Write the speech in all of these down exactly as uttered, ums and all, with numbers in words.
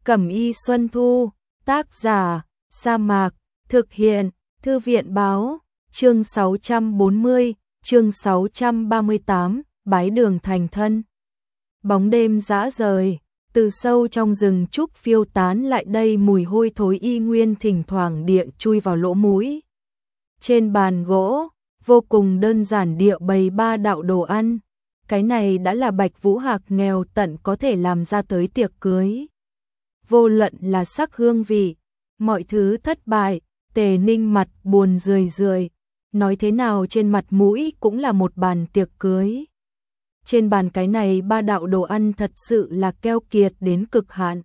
Cẩm y Xuân Thu, tác giả, Sa Mạc, thực hiện, Thư viện báo, chương sáu trăm bốn mươi, chương sáu trăm ba mươi tám, bái đường thành thân. Bóng đêm dã rời, từ sâu trong rừng trúc phiêu tán lại đây mùi hôi thối y nguyên thỉnh thoảng địa chui vào lỗ mũi. Trên bàn gỗ, vô cùng đơn giản địa bày ba đạo đồ ăn. Cái này đã là Bạch Vũ Hạc nghèo tận có thể làm ra tới tiệc cưới. Vô luận là sắc hương vị, mọi thứ thất bại, Tề Ninh mặt buồn rười rười, nói thế nào trên mặt mũi cũng là một bàn tiệc cưới. Trên bàn cái này ba đạo đồ ăn thật sự là keo kiệt đến cực hạn.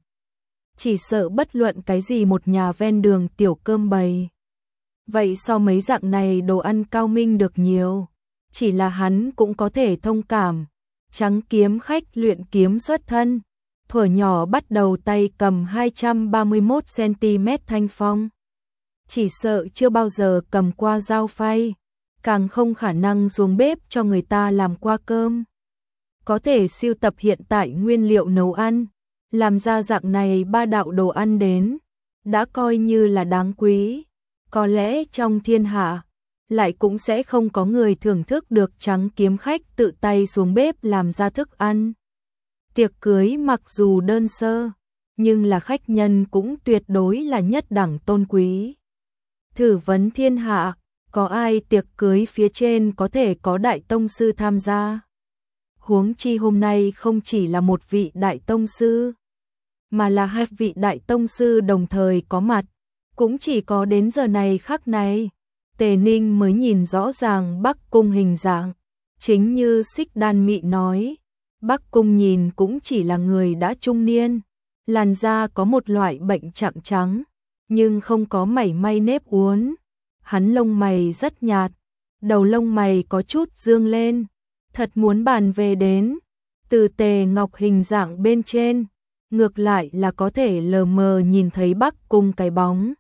Chỉ sợ bất luận cái gì một nhà ven đường tiểu cơm bày. Vậy so mấy dạng này đồ ăn cao minh được nhiều. Chỉ là hắn cũng có thể thông cảm. Trắng kiếm khách luyện kiếm xuất thân. Thuở nhỏ bắt đầu tay cầm hai trăm ba mươi mốt xăng-ti-mét thanh phong. Chỉ sợ chưa bao giờ cầm qua dao phay. Càng không khả năng xuống bếp cho người ta làm qua cơm. Có thể sưu tập hiện tại nguyên liệu nấu ăn. Làm ra dạng này ba đạo đồ ăn đến. Đã coi như là đáng quý. Có lẽ trong thiên hạ lại cũng sẽ không có người thưởng thức được trắng kiếm khách tự tay xuống bếp làm ra thức ăn. Tiệc cưới mặc dù đơn sơ, nhưng là khách nhân cũng tuyệt đối là nhất đẳng tôn quý. Thử vấn thiên hạ, có ai tiệc cưới phía trên có thể có đại tông sư tham gia? Huống chi hôm nay không chỉ là một vị đại tông sư, mà là hai vị đại tông sư đồng thời có mặt. Cũng chỉ có đến giờ này khắc này, Tề Ninh mới nhìn rõ ràng Bắc Cung hình dạng. Chính như Xích Đan Mị nói, Bắc Cung nhìn cũng chỉ là người đã trung niên, làn da có một loại bệnh trạng trắng, nhưng không có mảy may nếp uốn. Hắn lông mày rất nhạt, đầu lông mày có chút dương lên, thật muốn bàn về đến. Từ Tề Ngọc hình dạng bên trên, ngược lại là có thể lờ mờ nhìn thấy Bắc Cung cái bóng.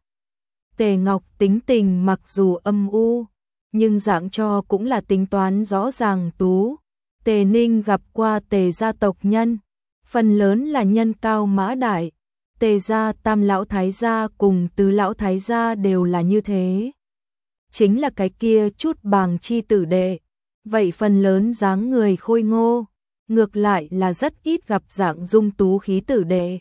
Tề Ngọc tính tình mặc dù âm u, nhưng dạng cho cũng là tính toán rõ ràng tú. Tề Ninh gặp qua Tề gia tộc nhân, phần lớn là nhân cao mã đại. Tề gia tam lão thái gia cùng tứ lão thái gia đều là như thế. Chính là cái kia chút bàng chi tử đệ, vậy phần lớn dáng người khôi ngô, ngược lại là rất ít gặp dạng dung tú khí tử đệ.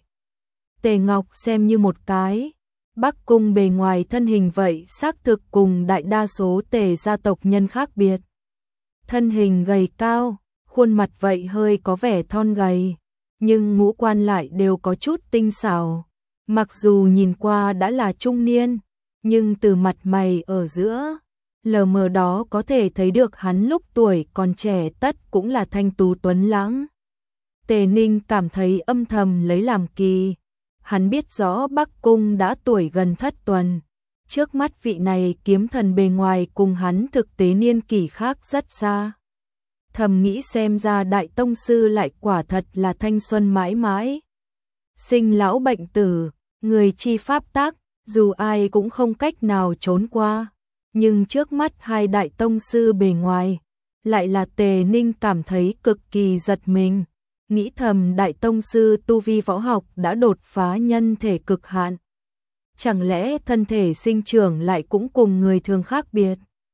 Tề Ngọc xem như một cái Bắc Cung bề ngoài thân hình vậy xác thực cùng đại đa số Tề gia tộc nhân khác biệt. Thân hình gầy cao, khuôn mặt vậy hơi có vẻ thon gầy, nhưng ngũ quan lại đều có chút tinh xảo. Mặc dù nhìn qua đã là trung niên, nhưng từ mặt mày ở giữa, lờ mờ đó có thể thấy được hắn lúc tuổi còn trẻ tất cũng là thanh tú tuấn lãng. Tề Ninh cảm thấy âm thầm lấy làm kỳ. Hắn biết rõ Bắc Cung đã tuổi gần thất tuần. Trước mắt vị này kiếm thần bề ngoài cùng hắn thực tế niên kỷ khác rất xa. Thầm nghĩ xem ra đại tông sư lại quả thật là thanh xuân mãi mãi. Sinh lão bệnh tử, người chi pháp tắc, dù ai cũng không cách nào trốn qua. Nhưng trước mắt hai đại tông sư bề ngoài, lại là Tề Ninh cảm thấy cực kỳ giật mình. Nghĩ thầm đại tông sư tu vi võ học đã đột phá nhân thể cực hạn. Chẳng lẽ thân thể sinh trưởng lại cũng cùng người thường khác biệt?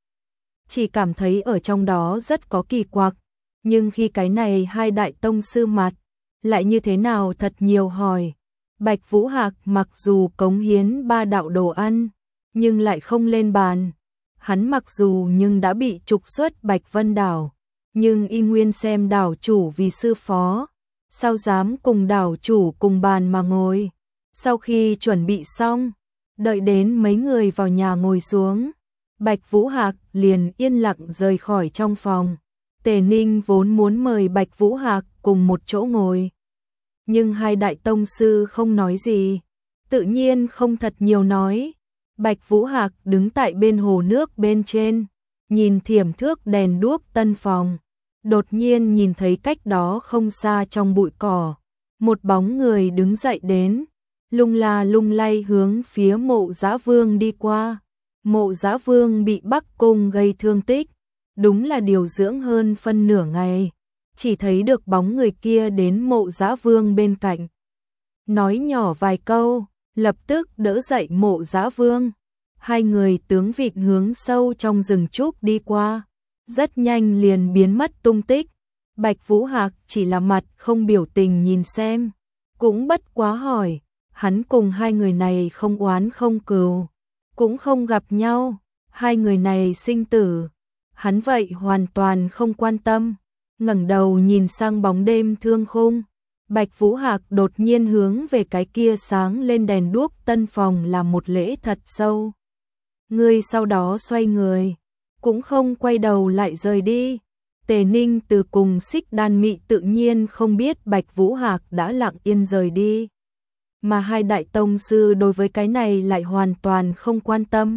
Chỉ cảm thấy ở trong đó rất có kỳ quặc, nhưng khi cái này hai đại tông sư mặt, lại như thế nào thật nhiều hỏi. Bạch Vũ Hạc mặc dù cống hiến ba đạo đồ ăn, nhưng lại không lên bàn. Hắn mặc dù nhưng đã bị trục xuất Bạch Vân Đảo, nhưng y nguyên xem đảo chủ vì sư phó, sao dám cùng đảo chủ cùng bàn mà ngồi. Sau khi chuẩn bị xong, đợi đến mấy người vào nhà ngồi xuống, Bạch Vũ Hạc liền yên lặng rời khỏi trong phòng. Tề Ninh vốn muốn mời Bạch Vũ Hạc cùng một chỗ ngồi, nhưng hai đại tông sư không nói gì, tự nhiên không thật nhiều nói. Bạch Vũ Hạc đứng tại bên hồ nước bên trên, nhìn thiểm thước đèn đuốc tân phòng. Đột nhiên nhìn thấy cách đó không xa trong bụi cỏ, một bóng người đứng dậy đến, lung la lung lay hướng phía Mộ Dã Vương đi qua. Mộ Dã Vương bị Bắc Cung gây thương tích, đúng là điều dưỡng hơn phân nửa ngày, chỉ thấy được bóng người kia đến Mộ Dã Vương bên cạnh. nói nhỏ vài câu, lập tức đỡ dậy Mộ Dã Vương. Hai người tướng vịt hướng sâu trong rừng trúc đi qua, rất nhanh liền biến mất tung tích. Bạch Vũ Hạc chỉ là mặt không biểu tình nhìn xem, cũng bất quá hỏi, hắn cùng hai người này không oán không cừu, cũng không gặp nhau, hai người này sinh tử, hắn vậy hoàn toàn không quan tâm. Ngẩng đầu nhìn sang bóng đêm thương khung, Bạch Vũ Hạc đột nhiên hướng về cái kia sáng lên đèn đuốc tân phòng làm một lễ thật sâu. Người sau đó xoay người, cũng không quay đầu lại rời đi. Tề Ninh từ cùng Xích Đan Mị tự nhiên không biết Bạch Vũ Hạc đã lặng yên rời đi, mà hai đại tông sư đối với cái này lại hoàn toàn không quan tâm.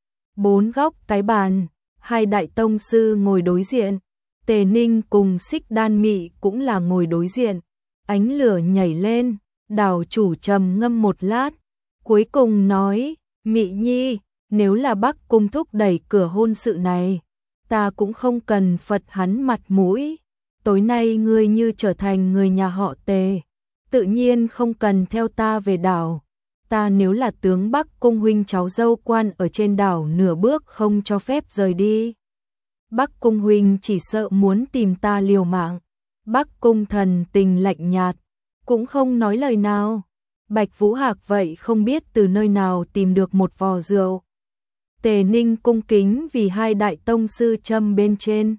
Bốn góc cái bàn, hai đại tông sư ngồi đối diện, Tề Ninh cùng Xích Đan Mị cũng là ngồi đối diện. Ánh lửa nhảy lên, đảo chủ trầm ngâm một lát, cuối cùng nói, Mị Nhi, nếu là Bắc Cung thúc đẩy cửa hôn sự này, ta cũng không cần phật hắn mặt mũi. Tối nay ngươi như trở thành người nhà họ Tề, tự nhiên không cần theo ta về đảo. Ta nếu là tướng Bắc Cung huynh cháu dâu quan ở trên đảo nửa bước không cho phép rời đi. Bắc Cung huynh chỉ sợ muốn tìm ta liều mạng. Bắc Cung thần tình lạnh nhạt, cũng không nói lời nào. Bạch Vũ Hạc vậy không biết từ nơi nào tìm được một vò rượu. Tề Ninh cung kính vì hai đại tông sư châm bên trên.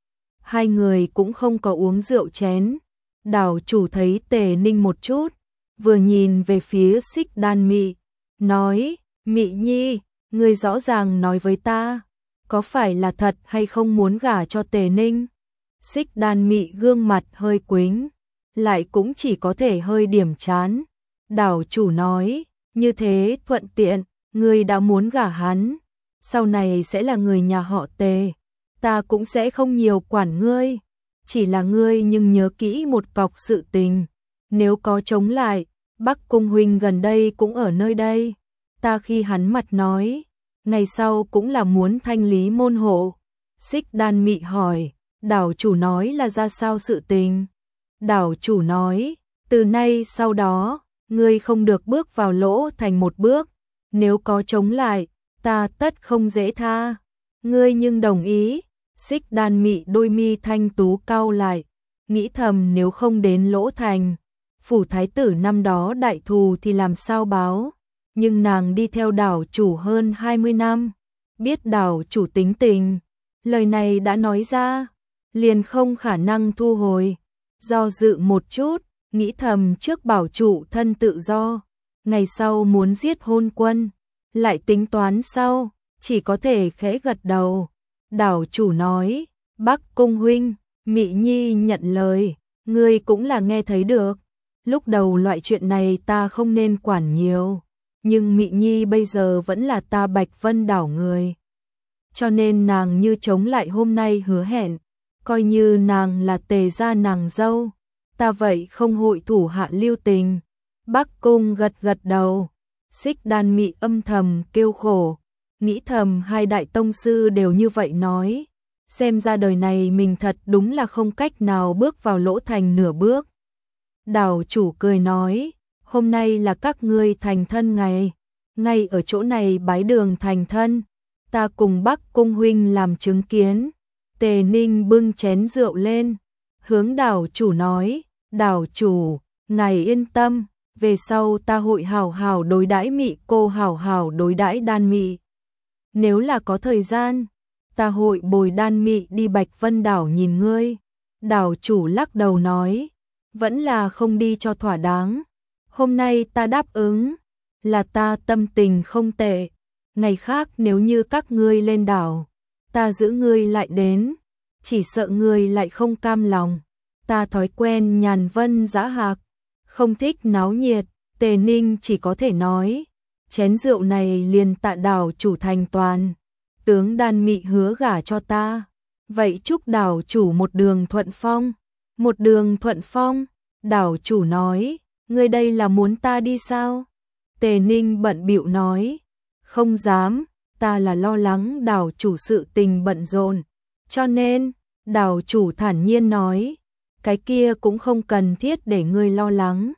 Hai người cũng không có uống rượu chén. Đảo chủ thấy Tề Ninh một chút, vừa nhìn về phía Xích Đan Mị, nói, Mị Nhi, ngươi rõ ràng nói với ta, có phải là thật hay không muốn gả cho Tề Ninh? Xích Đan Mị gương mặt hơi quĩnh, lại cũng chỉ có thể hơi điểm chán. Đảo chủ nói, như thế thuận tiện, ngươi đã muốn gả hắn, sau này sẽ là người nhà họ Tề, ta cũng sẽ không nhiều quản ngươi, chỉ là ngươi nhưng nhớ kỹ một cọc sự tình, nếu có chống lại, Bắc Cung huynh gần đây cũng ở nơi đây, ta khi hắn mặt nói, ngày sau cũng là muốn thanh lý môn hộ. Xích Đan Mị hỏi, đảo chủ nói là ra sao sự tình? Đảo chủ nói, từ nay sau đó, ngươi không được bước vào lỗ thành một bước, nếu có chống lại, ta tất không dễ tha. Ngươi nhưng đồng ý? Xích Đan Mị đôi mi thanh tú cau lại, nghĩ thầm nếu không đến lỗ thành, phủ thái tử năm đó đại thù thì làm sao báo, nhưng nàng đi theo đảo chủ hơn hai mươi năm, biết đảo chủ tính tình, lời này đã nói ra, liền không khả năng thu hồi. Do dự một chút, nghĩ thầm trước bảo trụ thân tự do, ngày sau muốn giết hôn quân, lại tính toán sau, chỉ có thể khẽ gật đầu. Đảo chủ nói, Bắc Cung huynh, Mị Nhi nhận lời, ngươi cũng là nghe thấy được. Lúc đầu loại chuyện này ta không nên quản nhiều, nhưng Mị Nhi bây giờ vẫn là ta Bạch Vân đảo người. Cho nên nàng như chống lại hôm nay hứa hẹn, coi như nàng là Tề gia nàng dâu, ta vậy không hội thủ hạ lưu tình. Bắc Cung gật gật đầu. Xích Đan Mị âm thầm kêu khổ, nghĩ thầm hai đại tông sư đều như vậy nói, xem ra đời này mình thật đúng là không cách nào bước vào lỗ thành nửa bước. Đảo chủ cười nói, hôm nay là các ngươi thành thân ngày, ngay ở chỗ này bái đường thành thân, ta cùng Bắc Cung huynh làm chứng kiến. Tề Ninh bưng chén rượu lên, hướng đảo chủ nói, đảo chủ, ngài yên tâm, về sau ta hội hảo hảo đối đãi Mị cô hảo hảo đối đãi Đan Mị. Nếu là có thời gian, ta hội bồi Đan Mị đi Bạch Vân đảo nhìn ngươi. Đảo chủ lắc đầu nói, vẫn là không đi cho thỏa đáng. Hôm nay ta đáp ứng, là ta tâm tình không tệ. Ngày khác nếu như các ngươi lên đảo, ta giữ ngươi lại đến, chỉ sợ ngươi lại không cam lòng. Ta thói quen nhàn vân dã hạc, không thích náo nhiệt. Tề Ninh chỉ có thể nói, chén rượu này liền tạ đảo chủ thành toàn. Tướng Đan Mị hứa gả cho ta, vậy chúc đảo chủ một đường thuận phong. Một đường thuận phong, đảo chủ nói, ngươi đây là muốn ta đi sao? Tề Ninh bận bịu nói, không dám, ta là lo lắng đảo chủ sự tình bận rộn, cho nên, đảo chủ thản nhiên nói, cái kia cũng không cần thiết để ngươi lo lắng.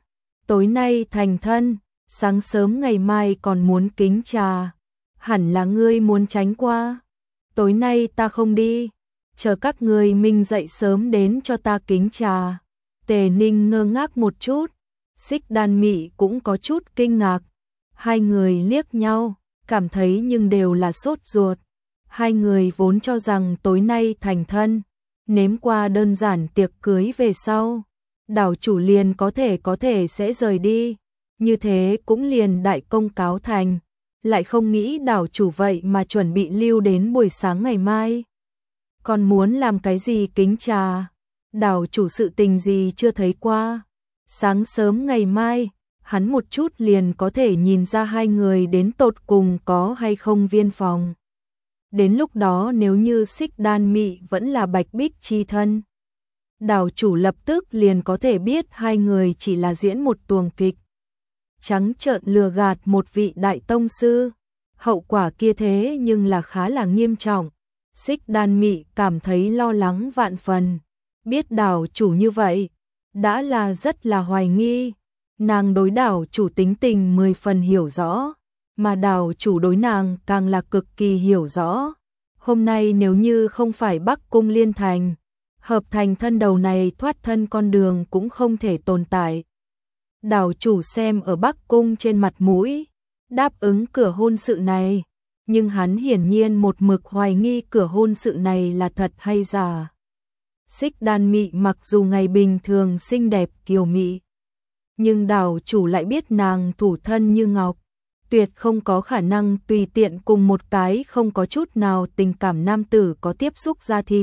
tối nay thành thân, sáng sớm ngày mai còn muốn kính trà, hẳn là ngươi muốn tránh qua. Tối nay ta không đi, chờ các ngươi minh dậy sớm đến cho ta kính trà. Tề Ninh ngơ ngác một chút, Xích Đan Mị cũng có chút kinh ngạc. Hai người liếc nhau, cảm thấy nhưng đều là sốt ruột. Hai người vốn cho rằng tối nay thành thân, nếm qua đơn giản tiệc cưới về sau, đảo chủ liền có thể có thể sẽ rời đi, như thế cũng liền đại công cáo thành, lại không nghĩ đảo chủ vậy mà chuẩn bị lưu đến buổi sáng ngày mai. Còn muốn làm cái gì kính trà, đảo chủ sự tình gì chưa thấy qua. Sáng sớm ngày mai, hắn một chút liền có thể nhìn ra hai người đến tột cùng có hay không viên phòng. Đến lúc đó nếu như Xích Đan Mị vẫn là Bạch Bích chi thân, đảo chủ lập tức liền có thể biết hai người chỉ là diễn một tuồng kịch, trắng trợn lừa gạt một vị đại tông sư. Hậu quả kia thế nhưng là khá là nghiêm trọng. Xích Đan Mị cảm thấy lo lắng vạn phần, biết đảo chủ như vậy, đã là rất là hoài nghi. Nàng đối đảo chủ tính tình mười phần hiểu rõ, mà đảo chủ đối nàng càng là cực kỳ hiểu rõ. Hôm nay nếu như không phải Bắc Cung liên thành, hợp thành thân đầu này thoát thân con đường cũng không thể tồn tại. Đảo chủ xem ở Bắc Cung trên mặt mũi, đáp ứng cửa hôn sự này, nhưng hắn hiển nhiên một mực hoài nghi cửa hôn sự này là thật hay giả. Xích Đan Mị mặc dù ngày bình thường xinh đẹp kiều mị, nhưng đảo chủ lại biết nàng thủ thân như ngọc, tuyệt không có khả năng tùy tiện cùng một cái không có chút nào tình cảm nam tử có tiếp xúc da thịt.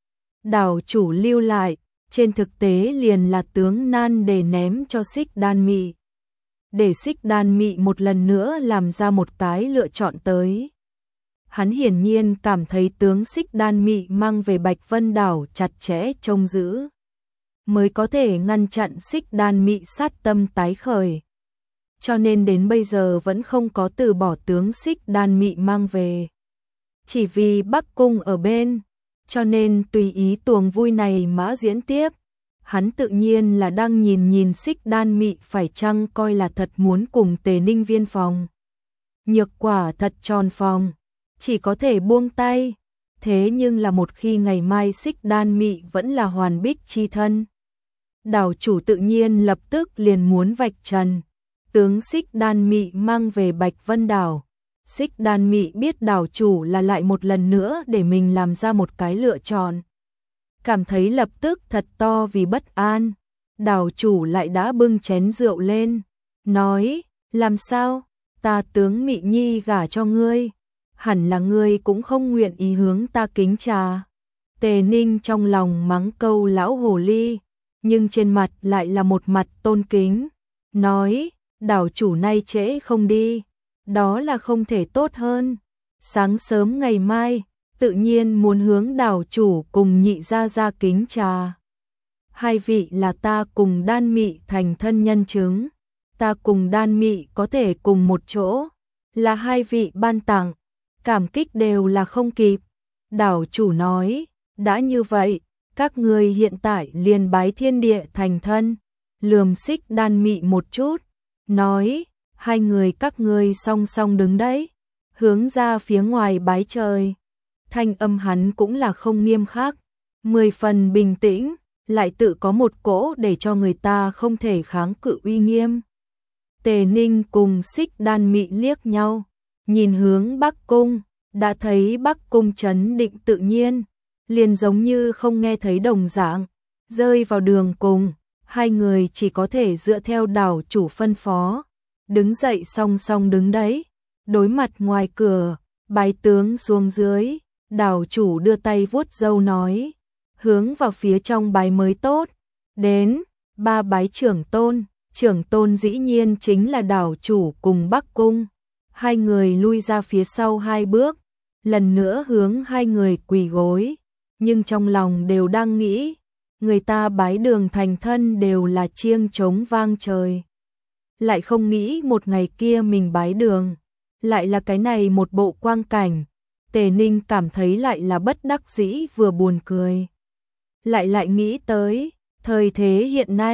Đảo chủ lưu lại, trên thực tế liền là tướng nan để ném cho Xích Đan Mị, để Xích Đan Mị một lần nữa làm ra một cái lựa chọn tới. Hắn hiển nhiên cảm thấy tướng Xích Đan Mị mang về Bạch Vân đảo chặt chẽ trông giữ, mới có thể ngăn chặn Xích Đan Mị sát tâm tái khởi. Cho nên đến bây giờ vẫn không có từ bỏ tướng Xích Đan Mị mang về. Chỉ vì Bắc Cung ở bên, cho nên tùy ý tuồng vui này mã diễn tiếp. Hắn tự nhiên là đang nhìn nhìn Xích Đan Mị phải chăng coi là thật muốn cùng Tề Ninh viên phòng. Nhược quả thật tròn phòng, chỉ có thể buông tay. Thế nhưng là một khi ngày mai Xích Đan Mị vẫn là hoàn bích chi thân, đảo chủ tự nhiên lập tức liền muốn vạch trần tướng Xích Đan Mị mang về Bạch Vân đảo. Xích Đan Mị biết đảo chủ là lại một lần nữa để mình làm ra một cái lựa chọn, cảm thấy lập tức thật to vì bất an. Đảo chủ lại đã bưng chén rượu lên, nói, làm sao, ta tướng Mị Nhi gả cho ngươi, hẳn là ngươi cũng không nguyện ý hướng ta kính trà. Tề Ninh trong lòng mắng câu lão hồ ly, nhưng trên mặt lại là một mặt tôn kính, nói, đảo chủ nay trễ không đi, đó là không thể tốt hơn. Sáng sớm ngày mai, tự nhiên muốn hướng đảo chủ cùng nhị gia gia kính trà. Hai vị là ta cùng Đan Mị thành thân nhân chứng, ta cùng Đan Mị có thể cùng một chỗ, là hai vị ban tặng, cảm kích đều là không kịp. Đảo chủ nói, đã như vậy, các ngươi hiện tại liền bái thiên địa thành thân. Lườm Xích Đan Mị một chút, nói, hai người các ngươi song song đứng đấy, hướng ra phía ngoài bái trời. Thanh âm hắn cũng là không nghiêm khắc, mười phần bình tĩnh, lại tự có một cỗ để cho người ta không thể kháng cự uy nghiêm. Tề Ninh cùng Xích Đan Mị liếc nhau, nhìn hướng Bắc Cung, đã thấy Bắc Cung trấn định tự nhiên, liền giống như không nghe thấy đồng dạng, rơi vào đường cùng, hai người chỉ có thể dựa theo đảo chủ phân phó, đứng dậy song song đứng đấy, đối mặt ngoài cửa, bái tướng xuống dưới. Đảo chủ đưa tay vuốt râu nói, hướng vào phía trong bái mới tốt. Đến, ba bái trưởng tôn, trưởng tôn dĩ nhiên chính là đảo chủ cùng Bắc Cung. Hai người lui ra phía sau hai bước, lần nữa hướng hai người quỳ gối, nhưng trong lòng đều đang nghĩ, người ta bái đường thành thân đều là chiêng trống vang trời, lại không nghĩ một ngày kia mình bái đường, lại là cái này một bộ quang cảnh. Tề Ninh cảm thấy lại là bất đắc dĩ vừa buồn cười. Lại lại nghĩ tới, thời thế hiện nay,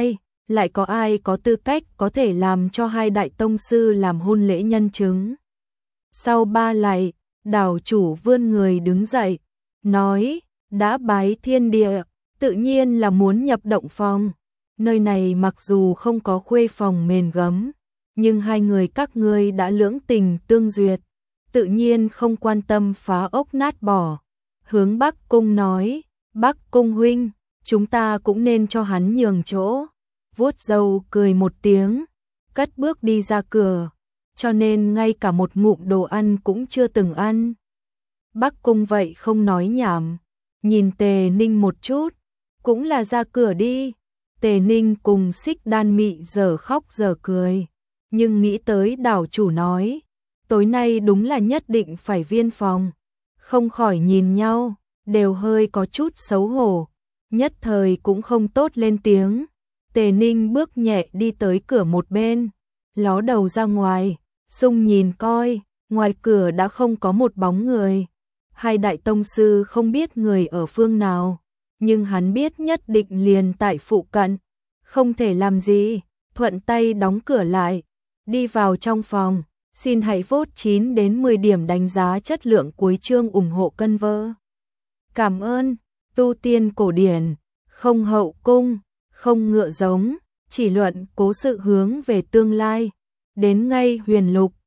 lại có ai có tư cách có thể làm cho hai đại tông sư làm hôn lễ nhân chứng. Sau ba lạy, đảo chủ vươn người đứng dậy, nói, đã bái thiên địa, tự nhiên là muốn nhập động phòng. Nơi này mặc dù không có khuê phòng mền gấm, nhưng hai người các ngươi đã lưỡng tình tương duyệt, tự nhiên không quan tâm phá ốc nát bỏ. Hướng Bắc Cung nói, Bắc Cung huynh, chúng ta cũng nên cho hắn nhường chỗ. Vuốt râu cười một tiếng, cất bước đi ra cửa, cho nên ngay cả một ngụm đồ ăn cũng chưa từng ăn. Bắc Cung vậy không nói nhảm, nhìn Tề Ninh một chút, cũng là ra cửa đi. Tề Ninh cùng Xích Đan Mị giờ khóc giờ cười, nhưng nghĩ tới đảo chủ nói, tối nay đúng là nhất định phải viên phòng, không khỏi nhìn nhau, đều hơi có chút xấu hổ, nhất thời cũng không tốt lên tiếng. Tề Ninh bước nhẹ đi tới cửa một bên, ló đầu ra ngoài, sung nhìn coi, ngoài cửa đã không có một bóng người. Hai đại tông sư không biết người ở phương nào, nhưng hắn biết nhất định liền tại phụ cận, không thể làm gì, thuận tay đóng cửa lại, đi vào trong phòng. Xin hãy vote chín đến mười điểm đánh giá chất lượng cuối chương ủng hộ cân vơ. Cảm ơn. Tu tiên cổ điển, không hậu cung, không ngựa giống, chỉ luận cố sự hướng về tương lai. Đến ngay huyền lục,